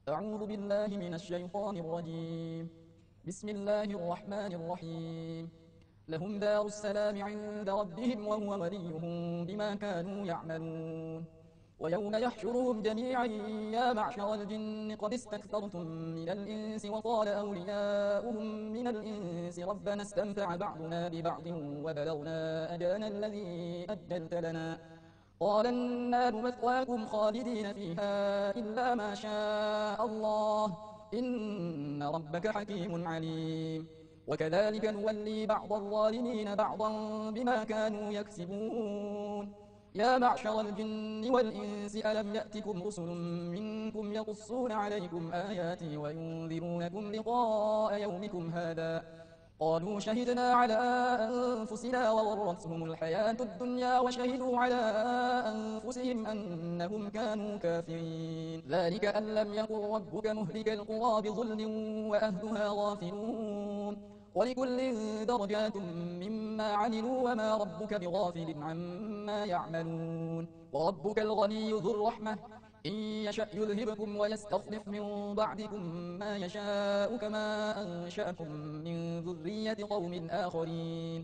أعوذ بالله من الشيطان الرجيم. بسم الله الرحمن الرحيم. لهم دار السلام عند ربهم وهو وليهم بما كانوا يعملون. ويوم يحشرهم جميعا يا معشر الجن قد استكثرتم من الإنس وقال أولياؤهم من الإنس ربنا استمتع بعضنا ببعض وبلغنا أجلنا الذي أجلت لنا قال النار مثواكم خالدين فيها إلا ما شاء الله إن ربك حكيم عليم. وكذلك نولي بعض الظالمين بعضا بما كانوا يكسبون. يا معشر الجن والإنس ألم يأتكم رسل منكم يقصون عليكم آياتي وينذرونكم لقاء يومكم هذا قالوا شهدنا على أنفسنا وغرتهم الحياة الدنيا وشهدوا على أنفسهم أنهم كانوا كافرين. ذلك أن لم يكن ربك مهلك القرى بظلم وأهلها غافلون. ولكل درجات مما عملوا وما ربك بغافل عما يعملون. وربك الغني ذو الرحمة إن يشأ يذهبكم ويستخلف من بعدكم ما يشاء كما أنشأكم من ذرية قوم آخرين.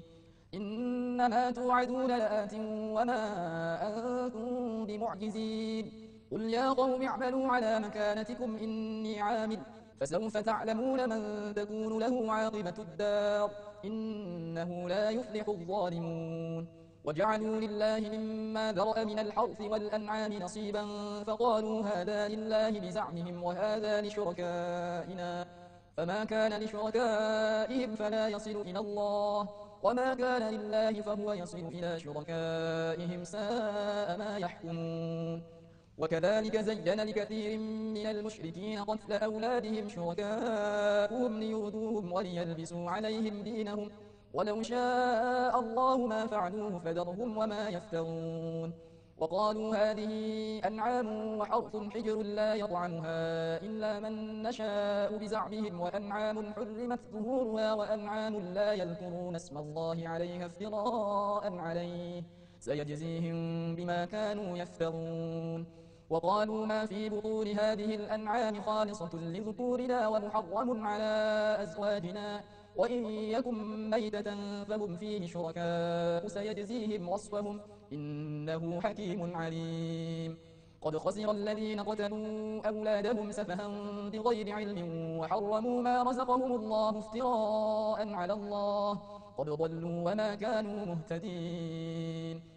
إنما توعدون لآت وما أنتم بمعجزين. قل يا قوم اعملوا على مكانتكم إني عامل فسوف تعلمون من تكون له عاقبة الدار إنه لا يفلح الظالمون. وجعلوا لله مما ذرأ من الحرث والأنعام نصيبا فقالوا هذا لله بزعمهم وهذا لشركائنا فما كان لشركائهم فلا يصل إلى الله وما كان لله فهو يصل إلى شركائهم ساء ما يحكمون. وكذلك زين لكثير من المشركين قتل أولادهم شركاؤهم ليردوهم وليلبسوا عليهم دينهم ولو شاء الله ما فعلوه فذرهم وما يفترون. وقالوا هذه أنعام وحرث حجر لا يطعمها إلا من نشاء بزعمهم وأنعام حرمت ظهورها وأنعام لا يذكرون اسم الله عليها افتراء عليه سيجزيهم بما كانوا يفترون. وقالوا ما في بطون هذه الأنعام خالصة لذكورنا ومحرم على أزواجنا وإن يكن ميتة فهم فيه شركاء سيجزيهم وصفهم إنه حكيم عليم. قد خسر الذين قتلوا أولادهم سفها بغير علم وحرموا ما رزقهم الله افتراء على الله قد ضلوا وما كانوا مهتدين.